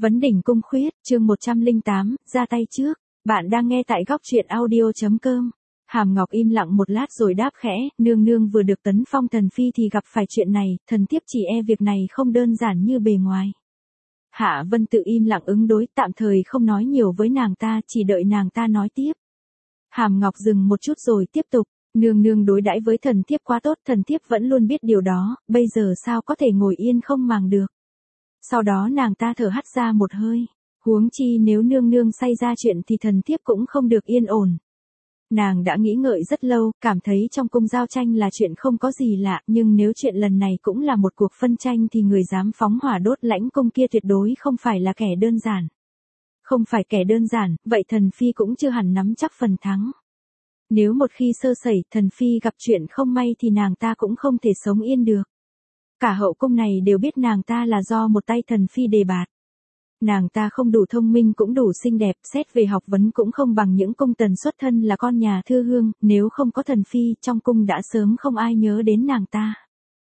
Vấn đỉnh cung khuyết, chương 108, ra tay trước. Bạn đang nghe tại góc truyện audio.com. Hàm Ngọc im lặng một lát rồi đáp khẽ, nương nương vừa được tấn phong thần phi thì gặp phải chuyện này, thần thiếp chỉ e việc này không đơn giản như bề ngoài. Hạ Vân Tự im lặng ứng đối, tạm thời không nói nhiều với nàng ta, chỉ đợi nàng ta nói tiếp. Hàm Ngọc dừng một chút rồi tiếp tục, nương nương đối đãi với thần thiếp quá tốt, thần thiếp vẫn luôn biết điều đó, bây giờ sao có thể ngồi yên không màng được. Sau đó nàng ta thở hắt ra một hơi, huống chi nếu nương nương xảy ra chuyện thì thần thiếp cũng không được yên ổn. Nàng đã nghĩ ngợi rất lâu, cảm thấy trong cung giao tranh là chuyện không có gì lạ, nhưng nếu chuyện lần này cũng là một cuộc phân tranh thì người dám phóng hỏa đốt lãnh cung kia tuyệt đối không phải là kẻ đơn giản. Không phải kẻ đơn giản, vậy thần phi cũng chưa hẳn nắm chắc phần thắng. Nếu một khi sơ sẩy, thần phi gặp chuyện không may thì nàng ta cũng không thể sống yên được. Cả hậu cung này đều biết nàng ta là do một tay thần phi đề bạt. Nàng ta không đủ thông minh cũng đủ xinh đẹp, xét về học vấn cũng không bằng những cung tần xuất thân là con nhà thư hương, nếu không có thần phi, trong cung đã sớm không ai nhớ đến nàng ta.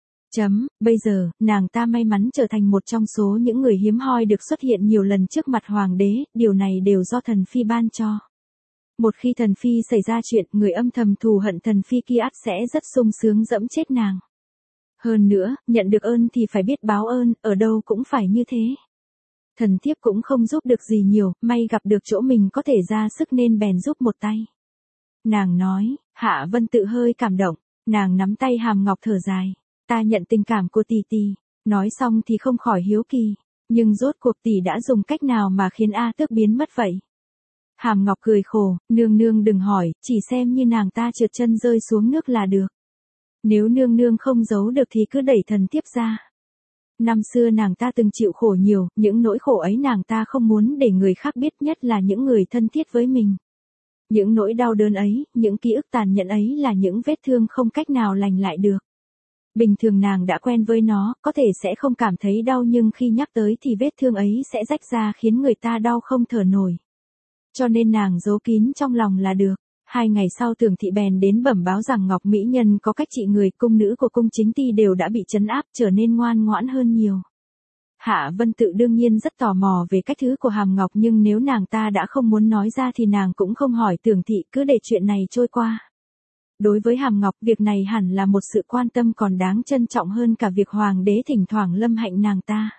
Bây giờ, nàng ta may mắn trở thành một trong số những người hiếm hoi được xuất hiện nhiều lần trước mặt hoàng đế, điều này đều do thần phi ban cho. Một khi thần phi xảy ra chuyện, người âm thầm thù hận thần phi kia ắt sẽ rất sung sướng dẫm chết nàng. Hơn nữa, nhận được ơn thì phải biết báo ơn, ở đâu cũng phải như thế. Thần thiếp cũng không giúp được gì nhiều, may gặp được chỗ mình có thể ra sức nên bèn giúp một tay. Nàng nói, Hạ Vân Tự hơi cảm động, nàng nắm tay Hàm Ngọc thở dài, ta nhận tình cảm của tỷ tỷ, nói xong thì không khỏi hiếu kỳ, nhưng rốt cuộc tỷ đã dùng cách nào mà khiến A Tước biến mất vậy? Hàm Ngọc cười khổ, nương nương đừng hỏi, chỉ xem như nàng ta trượt chân rơi xuống nước là được. Nếu nương nương không giấu được thì cứ đẩy thần thiếp ra. Năm xưa nàng ta từng chịu khổ nhiều, những nỗi khổ ấy nàng ta không muốn để người khác biết, nhất là những người thân thiết với mình. Những nỗi đau đớn ấy, những ký ức tàn nhẫn ấy là những vết thương không cách nào lành lại được. Bình thường nàng đã quen với nó, có thể sẽ không cảm thấy đau nhưng khi nhắc tới thì vết thương ấy sẽ rách ra khiến người ta đau không thở nổi. Cho nên nàng giấu kín trong lòng là được. 2 ngày sau Tưởng thị bèn đến bẩm báo rằng Ngọc mỹ nhân có cách trị người, cung nữ của cung chính ty đều đã bị trấn áp, trở nên ngoan ngoãn hơn nhiều. Hạ Vân Tự đương nhiên rất tò mò về cách thứ của Hàm Ngọc, nhưng nếu nàng ta đã không muốn nói ra thì nàng cũng không hỏi Tưởng thị, cứ để chuyện này trôi qua. Đối với Hàm Ngọc, việc này hẳn là một sự quan tâm còn đáng trân trọng hơn cả việc hoàng đế thỉnh thoảng lâm hạnh nàng ta.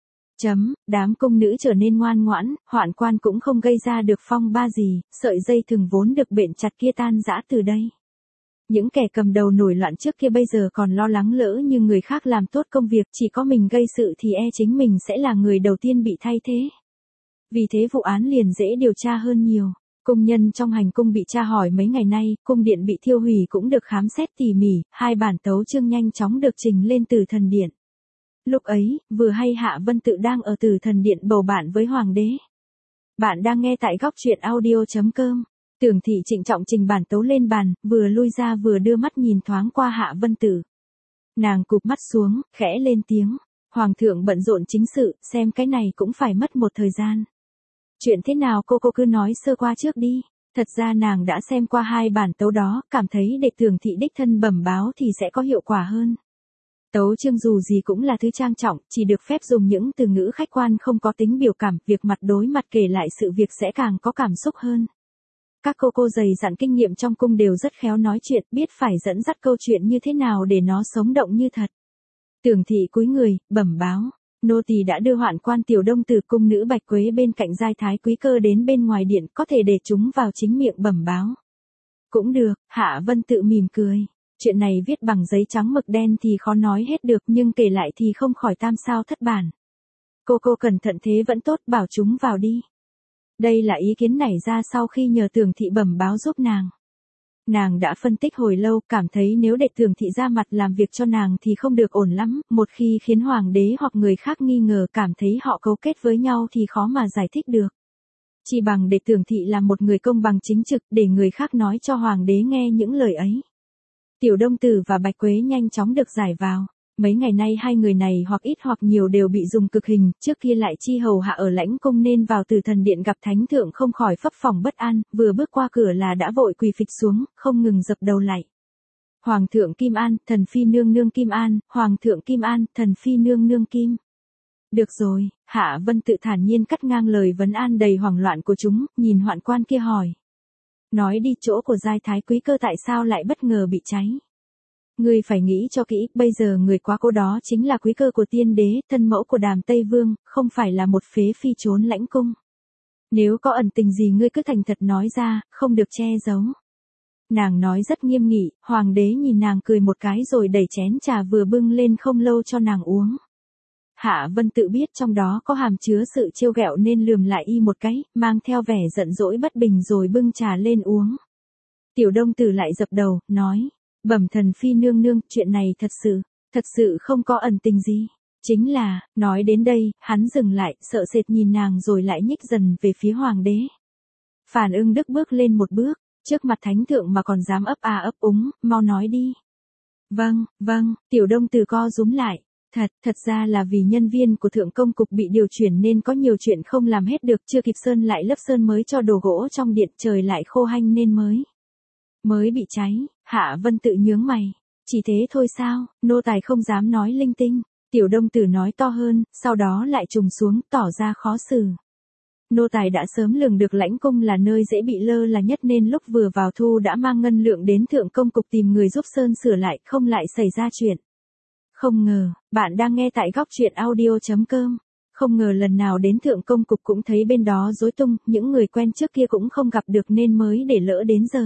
Đám cung nữ trở nên ngoan ngoãn, hoạn quan cũng không gây ra được phong ba gì, sợi dây thừng vốn được bện chặt kia tan rã từ đây. Những kẻ cầm đầu nổi loạn trước kia bây giờ còn lo lắng lỡ như người khác làm tốt công việc, chỉ có mình gây sự thì e chính mình sẽ là người đầu tiên bị thay thế. Vì thế vụ án liền dễ điều tra hơn nhiều. Cung nhân trong hành cung bị tra hỏi mấy ngày nay, cung điện bị thiêu hủy cũng được khám xét tỉ mỉ, 2 bản tấu chương nhanh chóng được trình lên Từ Thần Điện. Lúc ấy, vừa hay Hạ Vân Tự đang ở Từ Thần Điện bầu bạn với hoàng đế. Bạn đang nghe tại góc truyện audio.com. Tưởng thị trịnh trọng trình bản tấu lên bàn, vừa lui ra vừa đưa mắt nhìn thoáng qua Hạ Vân Tự. Nàng cụp mắt xuống, khẽ lên tiếng. Hoàng thượng bận rộn chính sự, xem cái này cũng phải mất một thời gian. Chuyện thế nào cô cứ nói sơ qua trước đi. Thật ra nàng đã xem qua 2 bản tấu đó, cảm thấy để Tưởng thị đích thân bẩm báo thì sẽ có hiệu quả hơn. Tấu chương dù gì cũng là thứ trang trọng, chỉ được phép dùng những từ ngữ khách quan không có tính biểu cảm, việc mặt đối mặt kể lại sự việc sẽ càng có cảm xúc hơn. Các cô dày dặn kinh nghiệm trong cung đều rất khéo nói chuyện, biết phải dẫn dắt câu chuyện như thế nào để nó sống động như thật. Tưởng thị cúi người, bẩm báo, nô tỳ đã đưa hoạn quan Tiểu Đông từ cung nữ Bạch Quế bên cạnh giai thái quý cơ đến bên ngoài điện, có thể để chúng vào chính miệng bẩm báo. Cũng được, Hạ Vân Tự mỉm cười. Chuyện này viết bằng giấy trắng mực đen thì khó nói hết được, nhưng kể lại thì không khỏi tam sao thất bản. Cô cẩn thận thế vẫn tốt, bảo chúng vào đi. Đây là ý kiến nảy ra sau khi nhờ Tưởng thị bẩm báo giúp nàng. Nàng đã phân tích hồi lâu, cảm thấy nếu để Tưởng thị ra mặt làm việc cho nàng thì không được ổn lắm, một khi khiến hoàng đế hoặc người khác nghi ngờ cảm thấy họ cấu kết với nhau thì khó mà giải thích được. Chỉ bằng để Tưởng thị là một người công bằng chính trực, để người khác nói cho hoàng đế nghe những lời ấy. Tiểu Đông Tử và Bạch Quế nhanh chóng được giải vào. Mấy ngày nay 2 người này hoặc ít hoặc nhiều đều bị dùng cực hình, trước kia lại chi hầu hạ ở lãnh cung nên vào Từ Thần Điện gặp thánh thượng không khỏi phấp phỏng bất an, vừa bước qua cửa là đã vội quỳ phịch xuống, không ngừng dập đầu lạy. Hoàng thượng Kim An, thần phi nương nương Kim An, Hoàng thượng Kim An, thần phi nương nương Kim. Được rồi, Hạ Vân Tự thản nhiên cắt ngang lời vấn an đầy hoảng loạn của chúng, nhìn hoạn quan kia hỏi. Nói đi, chỗ của giai thái quý cơ tại sao lại bất ngờ bị cháy? Ngươi phải nghĩ cho kỹ, bây giờ người quá cố đó chính là quý cơ của tiên đế, thân mẫu của Đàm Tây Vương, không phải là một phế phi trốn lãnh cung. Nếu có ẩn tình gì ngươi cứ thành thật nói ra, không được che giấu. Nàng nói rất nghiêm nghị, hoàng đế nhìn nàng cười một cái rồi đẩy chén trà vừa bưng lên không lâu cho nàng uống. Hạ Vân Tự biết trong đó có hàm chứa sự trêu ghẹo nên lườm lại y một cái, mang theo vẻ giận dỗi bất bình rồi bưng trà lên uống. Tiểu Đông Tử lại dập đầu, nói, bẩm thần phi nương nương, chuyện này thật sự không có ẩn tình gì. Chính là, nói đến đây, hắn dừng lại, sợ sệt nhìn nàng rồi lại nhích dần về phía hoàng đế. Phàn Ưng Đức bước lên một bước, trước mặt thánh thượng mà còn dám ấp a ấp úng, mau nói đi. Vâng, Tiểu Đông Tử co rúm lại. Thật ra là vì nhân viên của thượng công cục bị điều chuyển nên có nhiều chuyện không làm hết được, chưa kịp sơn lại lớp sơn mới cho đồ gỗ trong điện, trời lại khô hanh nên mới bị cháy. Hạ Vân Tự nhướng mày. Chỉ thế thôi sao, nô tài không dám nói linh tinh. Tiểu Đông Tử nói to hơn, sau đó lại trùng xuống, tỏ ra khó xử. Nô tài đã sớm lường được lãnh cung là nơi dễ bị lơ là nhất nên lúc vừa vào thu đã mang ngân lượng đến thượng công cục tìm người giúp sơn sửa lại, không lại xảy ra chuyện. Không ngờ, bạn đang nghe tại góc truyện audio.com. Không ngờ lần nào đến thượng công cục cũng thấy bên đó rối tung, những người quen trước kia cũng không gặp được nên mới để lỡ đến giờ.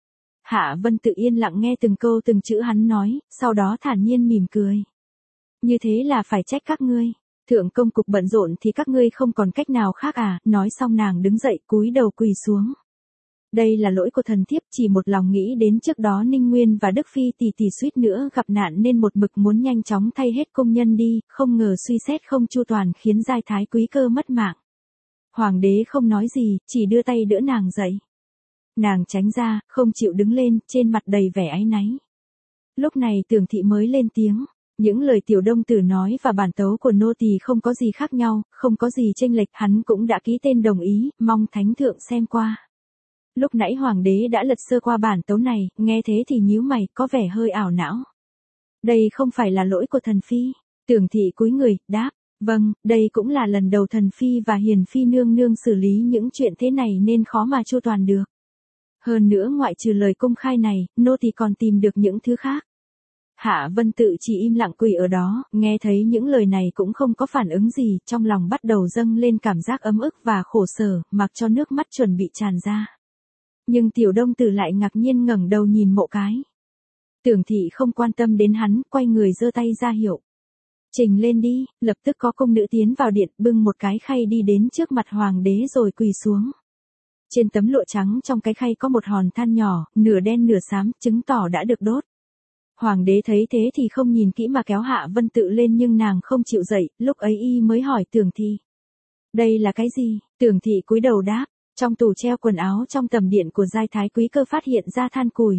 Hạ Vân Tự yên lặng nghe từng câu từng chữ hắn nói, sau đó thản nhiên mỉm cười. Như thế là phải trách các ngươi. Thượng công cục bận rộn thì các ngươi không còn cách nào khác à, nói xong nàng đứng dậy cúi đầu quỳ xuống. Đây là lỗi của thần thiếp, chỉ một lòng nghĩ đến trước đó Ninh Nguyên và Đức Phi tỷ tỷ suýt nữa gặp nạn nên một mực muốn nhanh chóng thay hết công nhân đi, không ngờ suy xét không chu toàn khiến giai thái quý cơ mất mạng. Hoàng đế không nói gì, chỉ đưa tay đỡ nàng dậy. Nàng tránh ra, không chịu đứng lên, trên mặt đầy vẻ áy náy. Lúc này Tưởng thị mới lên tiếng. Những lời Tiểu Đông Tử nói và bản tấu của nô tỳ không có gì khác nhau, không có gì chênh lệch, hắn cũng đã ký tên đồng ý, mong thánh thượng xem qua. Lúc nãy hoàng đế đã lật sơ qua bản tấu này, nghe thế thì nhíu mày, có vẻ hơi ảo não. Đây không phải là lỗi của thần phi. Tưởng thị cúi người, đáp, vâng, đây cũng là lần đầu thần phi và hiền phi nương nương xử lý những chuyện thế này nên khó mà chu toàn được. Hơn nữa ngoại trừ lời công khai này, nô tỳ còn tìm được những thứ khác. Hạ Vân Tự chỉ im lặng quỳ ở đó, nghe thấy những lời này cũng không có phản ứng gì, trong lòng bắt đầu dâng lên cảm giác ấm ức và khổ sở, mặc cho nước mắt chuẩn bị tràn ra. Nhưng Tiểu Đông Tử lại ngạc nhiên ngẩng đầu nhìn Mộ Cái. Tưởng thị không quan tâm đến hắn, quay người giơ tay ra hiệu. Trình lên đi, lập tức có công nữ tiến vào điện, bưng một cái khay đi đến trước mặt hoàng đế rồi quỳ xuống. Trên tấm lụa trắng trong cái khay có một hòn than nhỏ, nửa đen nửa xám, chứng tỏ đã được đốt. Hoàng đế thấy thế thì không nhìn kỹ mà kéo Hạ Vân Tự lên nhưng nàng không chịu dậy, lúc ấy y mới hỏi Tưởng thị. Đây là cái gì? Tưởng thị cúi đầu đáp, trong tủ treo quần áo trong tầm điện của giai thái quý cơ phát hiện ra than củi.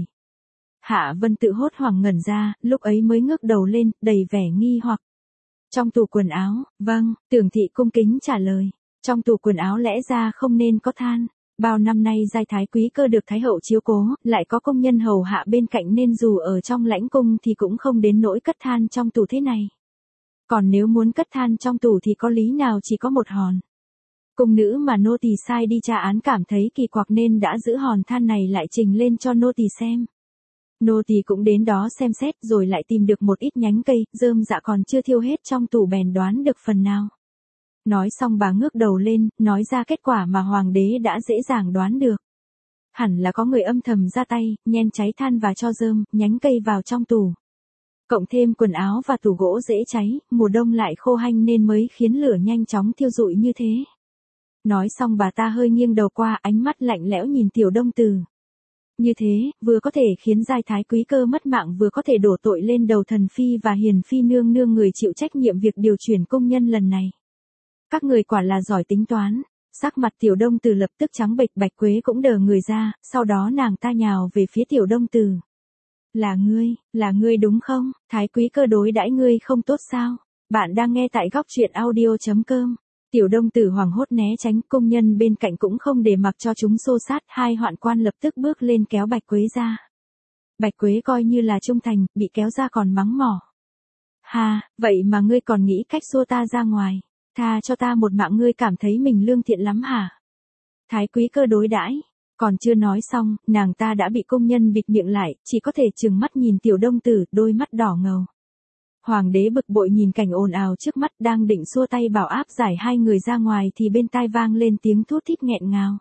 Hạ Vân Tự hốt hoảng ngẩn ra, lúc ấy mới ngước đầu lên, đầy vẻ nghi hoặc. Trong tủ quần áo, vâng, Tưởng thị cung kính trả lời. Trong tủ quần áo lẽ ra không nên có than. Bao năm nay giai thái quý cơ được thái hậu chiếu cố, lại có công nhân hầu hạ bên cạnh nên dù ở trong lãnh cung thì cũng không đến nỗi cất than trong tủ thế này. Còn nếu muốn cất than trong tủ thì có lý nào chỉ có một hòn. Cung nữ mà nô tỳ sai đi tra án cảm thấy kỳ quặc nên đã giữ hòn than này lại trình lên cho nô tỳ xem. Nô tỳ cũng đến đó xem xét rồi lại tìm được một ít nhánh cây, rơm dạ còn chưa thiêu hết trong tủ bèn đoán được phần nào. Nói xong bà ngước đầu lên, nói ra kết quả mà hoàng đế đã dễ dàng đoán được. Hẳn là có người âm thầm ra tay, nhen cháy than và cho rơm, nhánh cây vào trong tủ. Cộng thêm quần áo và tủ gỗ dễ cháy, mùa đông lại khô hanh nên mới khiến lửa nhanh chóng thiêu rụi như thế. Nói xong bà ta hơi nghiêng đầu qua, ánh mắt lạnh lẽo nhìn Tiểu Đông Tử. Như thế, vừa có thể khiến giai thái quý cơ mất mạng vừa có thể đổ tội lên đầu thần phi và hiền phi nương nương người chịu trách nhiệm việc điều chuyển công nhân lần này. Các người quả là giỏi tính toán. Sắc mặt Tiểu Đông Tử lập tức trắng bệch, Bạch Quế cũng đờ người ra, sau đó nàng ta nhào về phía Tiểu Đông Tử. Là ngươi đúng không? Thái quý cơ đối đãi ngươi không tốt sao? Bạn đang nghe tại góc truyện audio.com. Tiểu Đông Tử hoảng hốt né tránh, công nhân bên cạnh cũng không để mặc cho chúng xô sát, hai hoạn quan lập tức bước lên kéo Bạch Quế ra. Bạch Quế coi như là trung thành, bị kéo ra còn mắng mỏ. Ha, vậy mà ngươi còn nghĩ cách xua ta ra ngoài. Tha cho ta một mạng, ngươi cảm thấy mình lương thiện lắm hả? Thái Quý Cơ đối đãi. Còn chưa nói xong, nàng ta đã bị công nhân bịt miệng lại, chỉ có thể trừng mắt nhìn Tiểu Đông Tử, đôi mắt đỏ ngầu. Hoàng đế bực bội nhìn cảnh ồn ào trước mắt, đang định xua tay bảo áp giải hai người ra ngoài thì bên tai vang lên tiếng thút thít nghẹn ngào.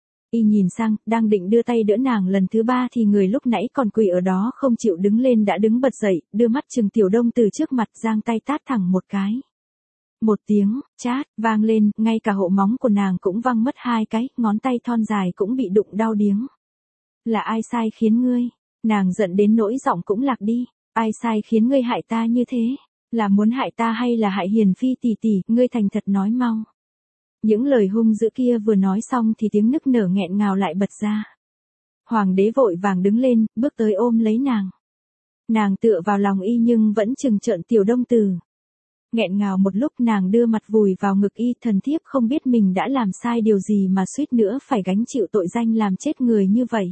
Y nhìn sang, đang định đưa tay đỡ nàng lần thứ ba thì người lúc nãy còn quỳ ở đó không chịu đứng lên đã đứng bật dậy, đưa mắt chừng Tiểu Đông Tử trước mặt, giang tay tát thẳng một cái. Một tiếng chát vang lên, ngay cả hộ móng của nàng cũng văng mất hai cái, ngón tay thon dài cũng bị đụng đau điếng. Là ai sai khiến ngươi? Nàng giận đến nỗi giọng cũng lạc đi. Ai sai khiến ngươi hại ta như thế? Là muốn hại ta hay là hại Hiền Phi tỷ tỷ? Ngươi thành thật nói mau. Những lời hung dữ kia vừa nói xong thì tiếng nức nở nghẹn ngào lại bật ra. Hoàng đế vội vàng đứng lên, bước tới ôm lấy nàng. Nàng tựa vào lòng y nhưng vẫn trừng trợn Tiểu Đông Tử. Nghẹn ngào một lúc, nàng đưa mặt vùi vào ngực y, thần thiếp không biết mình đã làm sai điều gì mà suýt nữa phải gánh chịu tội danh làm chết người như vậy.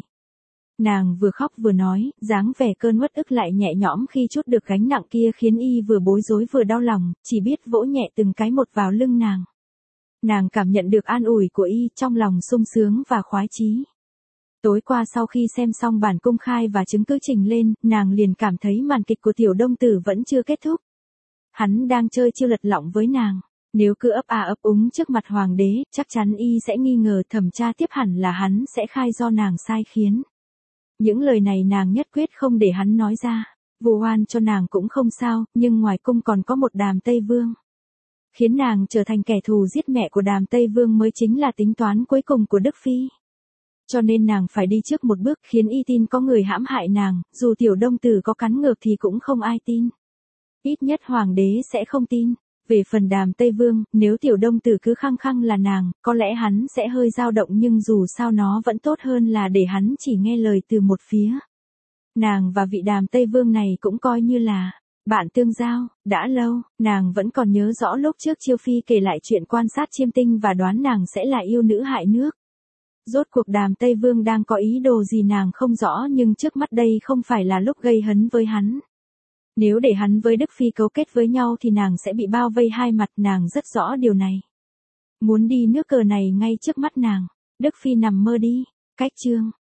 Nàng vừa khóc vừa nói, dáng vẻ cơn uất ức lại nhẹ nhõm khi trút được gánh nặng kia khiến y vừa bối rối vừa đau lòng, chỉ biết vỗ nhẹ từng cái một vào lưng nàng. Nàng cảm nhận được an ủi của y, trong lòng sung sướng và khoái chí. Tối qua sau khi xem xong bản công khai và chứng cứ trình lên, nàng liền cảm thấy màn kịch của Tiểu Đông Tử vẫn chưa kết thúc. Hắn đang chơi chiêu lật lọng với nàng. Nếu cứ ấp ấp úng trước mặt hoàng đế, chắc chắn y sẽ nghi ngờ, thẩm tra tiếp hẳn là hắn sẽ khai do nàng sai khiến. Những lời này nàng nhất quyết không để hắn nói ra. Vu oan cho nàng cũng không sao, nhưng ngoài cung còn có một Đàm Tây Vương. Khiến nàng trở thành kẻ thù giết mẹ của Đàm Tây Vương mới chính là tính toán cuối cùng của Đức Phi. Cho nên nàng phải đi trước một bước, khiến y tin có người hãm hại nàng, dù Tiểu Đông Tử có cắn ngược thì cũng không ai tin. Ít nhất hoàng đế sẽ không tin. Về phần Đàm Tây Vương, nếu Tiểu Đông Tử cứ khăng khăng là nàng, có lẽ hắn sẽ hơi dao động, nhưng dù sao nó vẫn tốt hơn là để hắn chỉ nghe lời từ một phía. Nàng và vị Đàm Tây Vương này cũng coi như là bạn tương giao. Đã lâu, nàng vẫn còn nhớ rõ lúc trước Chiêu Phi kể lại chuyện quan sát chiêm tinh và đoán nàng sẽ là yêu nữ hại nước. Rốt cuộc Đàm Tây Vương đang có ý đồ gì nàng không rõ, nhưng trước mắt đây không phải là lúc gây hấn với hắn. Nếu để hắn với Đức Phi cấu kết với nhau thì nàng sẽ bị bao vây hai mặt, nàng rất rõ điều này. Muốn đi nước cờ này ngay trước mắt nàng. Đức Phi nằm mơ đi. Cách chương